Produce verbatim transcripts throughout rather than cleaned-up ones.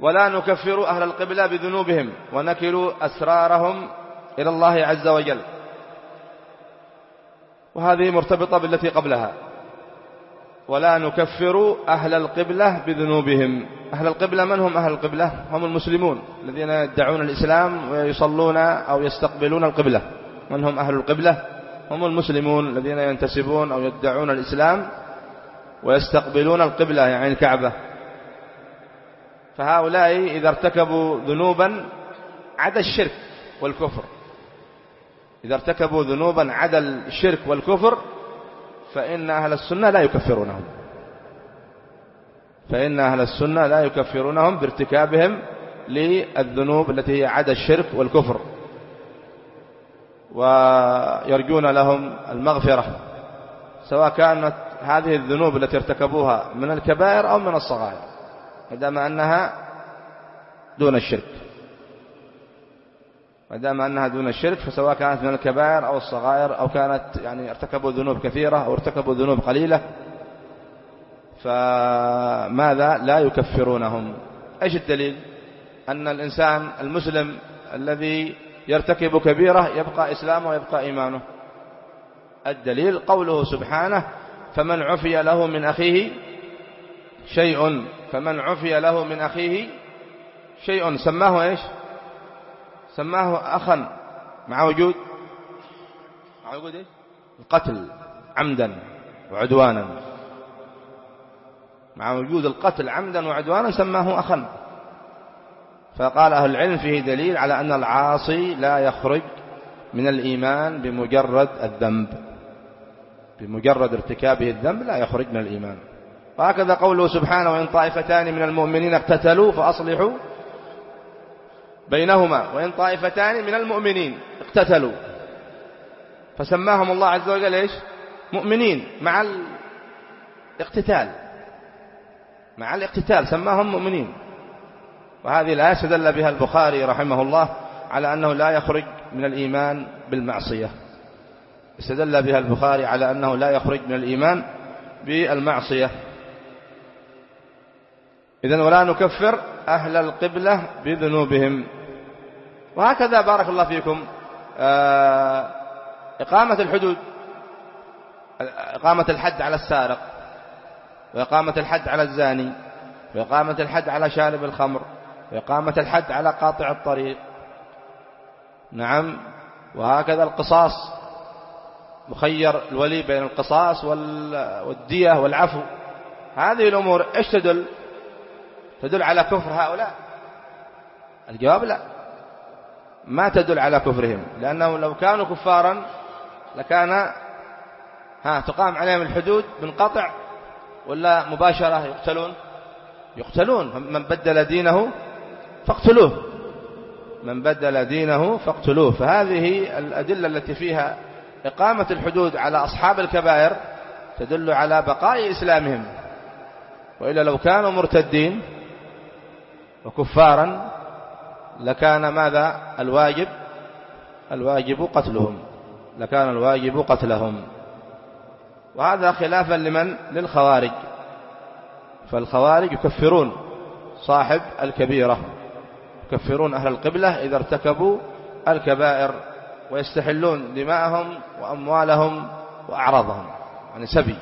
ولا نكفر أهل القبلة بذنوبهم ونكل أسرارهم إلى الله عز وجل. وهذه مرتبطة بالتي قبلها، ولا نكفر أهل القبلة بذنوبهم. أهل القبلة من هم أهل القبلة؟ هم المسلمون الذين يدعون الإسلام ويصلون أو يستقبلون القبلة. من هم أهل القبلة؟ هم المسلمون الذين ينتسبون أو يدعون الإسلام ويستقبلون القبلة يعني الكعبة. فهؤلاء إذا ارتكبوا ذنوبا عدا الشرك والكفر، إذا ارتكبوا ذنوبا عدا الشرك والكفر فإن أهل السنة لا يكفرونهم، فإن أهل السنة لا يكفرونهم بارتكابهم للذنوب التي هي عدا الشرك والكفر، ويرجون لهم المغفرة سواء كانت هذه الذنوب التي ارتكبوها من الكبائر أو من الصغائر، مادام أنها دون الشرك، مادام أنها دون الشرك فسواء كانت من الكبائر أو الصغائر أو كانت يعني ارتكبوا ذنوب كثيرة أو ارتكبوا ذنوب قليلة فماذا لا يكفرونهم. إيش الدليل؟ أن الإنسان المسلم الذي يرتكب كبيرة يبقى إسلامه ويبقى إيمانه. الدليل قوله سبحانه فمن عفي له من أخيه شيء، فمن عفي له من أخيه شيء سماه إيش؟ سماه أخا مع وجود مع وجود إيش؟ القتل عمدا وعدوانا، مع وجود القتل عمدا وعدوانا سماه أخا. فقال أهل العلم فيه دليل على أن العاصي لا يخرج من الإيمان بمجرد الذنب، بمجرد ارتكابه الذنب لا يخرج من الإيمان. وهكذا قوله سبحانه وإن طائفتان من المؤمنين اقتتلوا فأصلحوا بينهما وإن طائفتان من المؤمنين اقتتلوا، فسماهم الله عز وجل إيش؟ مؤمنين مع الاقتتال، مع الاقتتال سماهم مؤمنين. وهذه الآية استدل بها البخاري رحمه الله على أنه لا يخرج من الإيمان بالمعصية، استدل بها البخاري على أنه لا يخرج من الإيمان بالمعصية. إذن ولا نكفر أهل القبلة بذنوبهم. وهكذا بارك الله فيكم إقامة الحدود، إقامة الحد على السارق، وإقامة الحد على الزاني، وإقامة الحد على شارب الخمر، وإقامة الحد على قاطع الطريق، نعم. وهكذا القصاص، مخير الولي بين القصاص والدية والعفو. هذه الأمور إيش تدل؟ تدل على كفر هؤلاء؟ الجواب لا، ما تدل على كفرهم، لأنه لو كانوا كفارا لكان ها تقام عليهم الحدود بالقطع ولا مباشرة يقتلون؟ يقتلون. من بدل دينه فاقتلوه، من بدل دينه فاقتلوه. فهذه الأدلة التي فيها إقامة الحدود على أصحاب الكبائر تدل على بقاء إسلامهم، وإلا لو كانوا مرتدين وكفارا لكان ماذا الواجب؟ الواجب قتلهم، لكان الواجب قتلهم. وهذا خلافا لمن؟ للخوارج. فالخوارج يكفرون صاحب الكبيرة، يكفرون أهل القبلة إذا ارتكبوا الكبائر، ويستحلون دماءهم وأموالهم وأعراضهم، يعني سبي،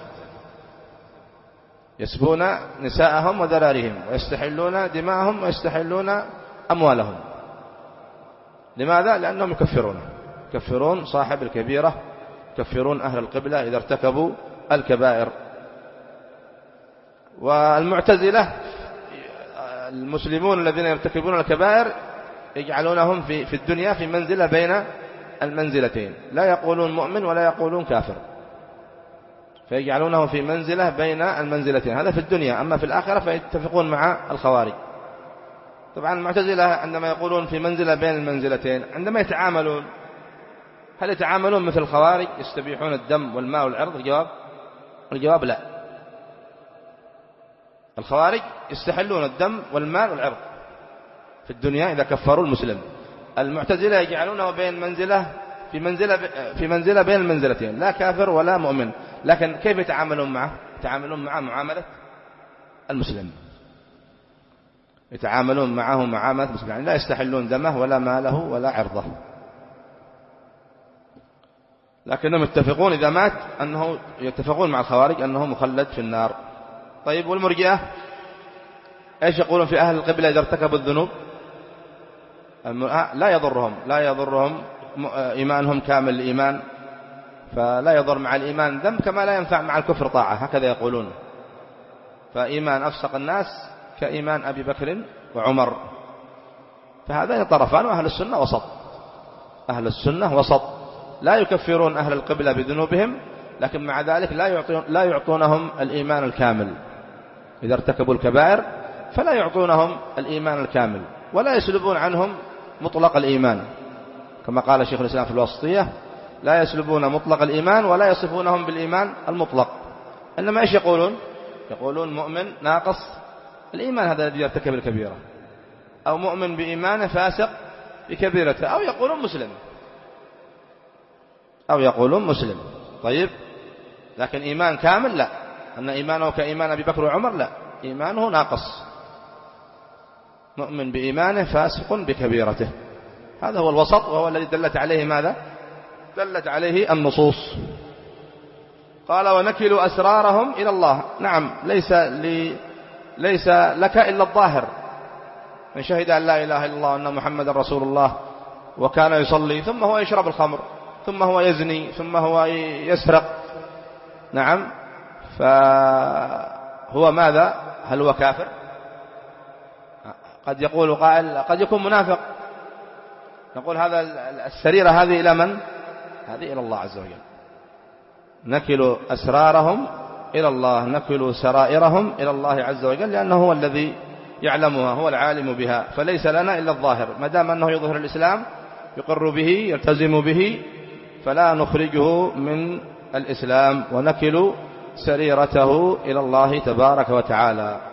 يسبون نساءهم وذراريهم ويستحلون دماءهم ويستحلون أموالهم. لماذا؟ لأنهم يكفرون، يكفرون صاحب الكبيرة، يكفرون أهل القبلة إذا ارتكبوا الكبائر. والمعتزلة المسلمون الذين يرتكبون الكبائر يجعلونهم في في الدنيا في منزلة بين المنزلتين، لا يقولون مؤمن ولا يقولون كافر، فيجعلونه في منزلة بين المنزلتين، هذا في الدنيا. أما في الآخرة فيتفقون مع الخوارج. طبعا المعتزلة عندما يقولون في منزلة بين المنزلتين، عندما يتعاملون هل يتعاملون مثل الخوارج يستبيحون الدم والماء والعرض؟ الجواب الجواب لا. الخوارج يستحلون الدم والمال والعرض في الدنيا إذا كفروا المسلم. المعتزلة يجعلونه بين منزلة في منزلة في منزلة بين المنزلتين، لا كافر ولا مؤمن، لكن كيف يتعاملون معه؟ يتعاملون معه معاملة المسلم. يتعاملون معه معاملة مسلم، يعني لا يستحلون دمه ولا ماله ولا عرضه، لكنهم يتفقون إذا مات أنه يتفقون مع الخوارج أنه مخلد في النار. طيب والمرجئة إيش يقولون في أهل القبلة إذا ارتكبوا الذنوب؟ لا يضرهم لا يضرهم إيمانهم كامل الإيمان، فلا يضر مع الإيمان ذنب كما لا ينفع مع الكفر طاعة، هكذا يقولون. فإيمان أفسق الناس كإيمان أبي بكر وعمر. فهذين طرفان، وأهل السنة وسط. أهل السنة وسط، لا يكفرون أهل القبلة بذنوبهم، لكن مع ذلك لا يعطون لا يعطونهم الإيمان الكامل. إذا ارتكبوا الكبائر فلا يعطونهم الإيمان الكامل، ولا يسلبون عنهم مطلق الإيمان، كما قال شيخ الإسلام في الوسطية: لا يسلبون مطلق الإيمان ولا يصفونهم بالإيمان المطلق. إنما إيش يقولون؟ يقولون مؤمن ناقص الإيمان هذا الذي يرتكب الكبيرة، أو مؤمن بإيمانه فاسق بكبيرته، أو يقولون مسلم أو يقولون مسلم. طيب، لكن إيمان كامل لا، أن إيمانه كإيمان أبي بكر وعمر لا، إيمانه ناقص، مؤمن بإيمانه فاسق بكبيرته. هذا هو الوسط، وهو الذي دلت عليه ماذا؟ دلت عليه النصوص. قال: ونكل أسرارهم إلى الله. نعم، ليس, لي ليس لك إلا الظاهر. من شهد أن لا إله إلا الله وأن محمد رسول الله وكان يصلي، ثم هو يشرب الخمر، ثم هو يزني، ثم هو يسرق، نعم، فهو ماذا؟ هل هو كافر؟ قد يقول قائل قد يكون منافق. نقول هذا السريرة هذه إلى من؟ هذه إلى الله عز وجل. نكل أسرارهم إلى الله، نكل سرائرهم إلى الله عز وجل، لأنه هو الذي يعلمها، هو العالم بها، فليس لنا إلا الظاهر. ما دام أنه يظهر الإسلام يقر به يلتزم به، فلا نخرجه من الإسلام، ونكل سريرته إلى الله تبارك وتعالى.